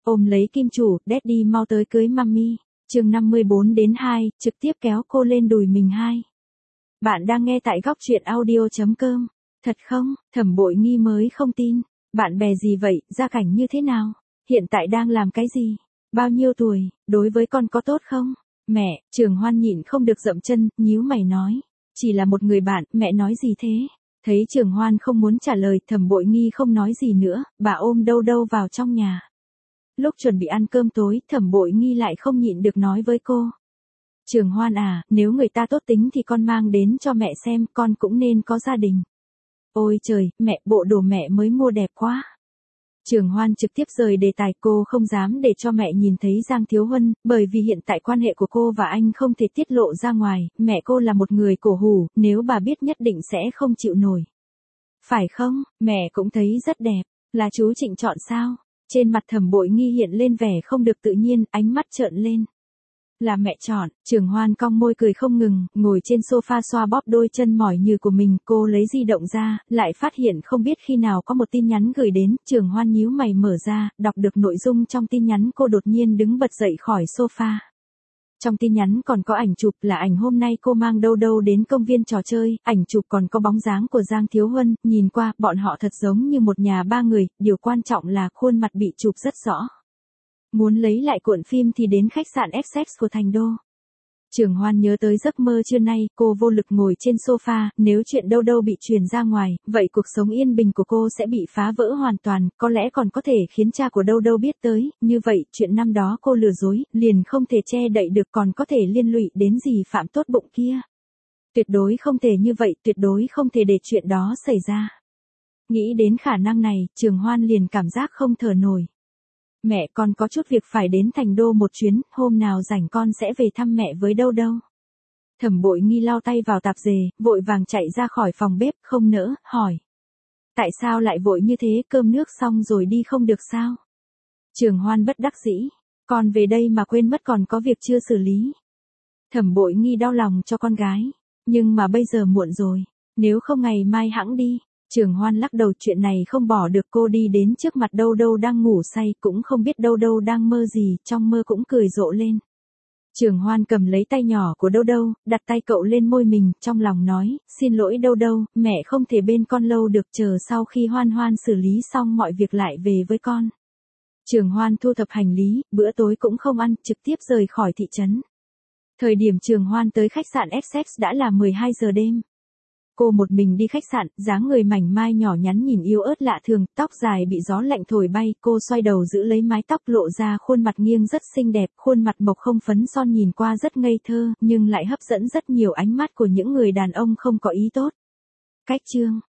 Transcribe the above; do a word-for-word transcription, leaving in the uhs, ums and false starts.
ôm lấy kim chủ, Daddy mau tới cưới mummy. Chương năm mươi bốn đến hai, trực tiếp kéo cô lên đùi mình hai. Bạn đang nghe tại góc truyện audio chấm com. Thật không? Thẩm Bội Nghi mới không tin. Bạn bè gì vậy, gia cảnh như thế nào? Hiện tại đang làm cái gì? Bao nhiêu tuổi, đối với con có tốt không? Mẹ, Trường Hoan nhịn không được dậm chân, nhíu mày nói. Chỉ là một người bạn, mẹ nói gì thế? Thấy Trường Hoan không muốn trả lời, Thẩm Bội Nghi không nói gì nữa, bà ôm Đâu Đâu vào trong nhà. Lúc chuẩn bị ăn cơm tối, Thẩm Bội Nghi lại không nhịn được nói với cô. Trường Hoan à, nếu người ta tốt tính thì con mang đến cho mẹ xem, con cũng nên có gia đình. Ôi trời, mẹ, bộ đồ mẹ mới mua đẹp quá. Trường Hoan trực tiếp rời đề tài, cô không dám để cho mẹ nhìn thấy Giang Thiếu Huân, bởi vì hiện tại quan hệ của cô và anh không thể tiết lộ ra ngoài, mẹ cô là một người cổ hủ, nếu bà biết nhất định sẽ không chịu nổi. Phải không, mẹ cũng thấy rất đẹp, là chú Trịnh chọn sao? Trên mặt Thẩm Bội Nghi hiện lên vẻ không được tự nhiên, ánh mắt trợn lên. Là mẹ chọn. Trường Hoan cong môi cười không ngừng, ngồi trên sofa xoa bóp đôi chân mỏi nhừ của mình, cô lấy di động ra, lại phát hiện không biết khi nào có một tin nhắn gửi đến, Trường Hoan nhíu mày mở ra, đọc được nội dung trong tin nhắn, cô đột nhiên đứng bật dậy khỏi sofa. Trong tin nhắn còn có ảnh chụp, là ảnh hôm nay cô mang Đâu Đâu đến công viên trò chơi, ảnh chụp còn có bóng dáng của Giang Thiếu Huân, nhìn qua, bọn họ thật giống như một nhà ba người, điều quan trọng là khuôn mặt bị chụp rất rõ. Muốn lấy lại cuộn phim thì đến khách sạn ép ích của Thành Đô. Trường Hoan nhớ tới giấc mơ trưa nay, cô vô lực ngồi trên sofa, nếu chuyện Đâu Đâu bị truyền ra ngoài, vậy cuộc sống yên bình của cô sẽ bị phá vỡ hoàn toàn, có lẽ còn có thể khiến cha của Đâu Đâu biết tới, như vậy, chuyện năm đó cô lừa dối, liền không thể che đậy được, còn có thể liên lụy đến gì Phạm Tốt Bụng kia. Tuyệt đối không thể như vậy, tuyệt đối không thể để chuyện đó xảy ra. Nghĩ đến khả năng này, Trường Hoan liền cảm giác không thở nổi. Mẹ, con có chút việc phải đến Thành Đô một chuyến, hôm nào rảnh con sẽ về thăm mẹ với Đâu Đâu. Thẩm Bội Nghi lau tay vào tạp dề, vội vàng chạy ra khỏi phòng bếp, không nỡ, hỏi. Tại sao lại vội như thế, cơm nước xong rồi đi không được sao? Trường Hoan bất đắc dĩ, con về đây mà quên mất còn có việc chưa xử lý. Thẩm Bội Nghi đau lòng cho con gái, nhưng mà bây giờ muộn rồi, nếu không ngày mai hẵng đi. Trường Hoan lắc đầu, chuyện này không bỏ được, cô đi đến trước mặt Đâu Đâu đang ngủ say, cũng không biết Đâu Đâu đang mơ gì, trong mơ cũng cười rộ lên. Trường Hoan cầm lấy tay nhỏ của Đâu Đâu, đặt tay cậu lên môi mình, trong lòng nói, xin lỗi Đâu Đâu, mẹ không thể bên con lâu được, chờ sau khi Hoan Hoan xử lý xong mọi việc lại về với con. Trường Hoan thu thập hành lý, bữa tối cũng không ăn, trực tiếp rời khỏi thị trấn. Thời điểm Trường Hoan tới khách sạn ép ích đã là mười hai giờ đêm. Cô một mình đi khách sạn, dáng người mảnh mai nhỏ nhắn nhìn yếu ớt lạ thường, tóc dài bị gió lạnh thổi bay, cô xoay đầu giữ lấy mái tóc lộ ra khuôn mặt nghiêng rất xinh đẹp, khuôn mặt mộc không phấn son nhìn qua rất ngây thơ, nhưng lại hấp dẫn rất nhiều ánh mắt của những người đàn ông không có ý tốt. Cách chương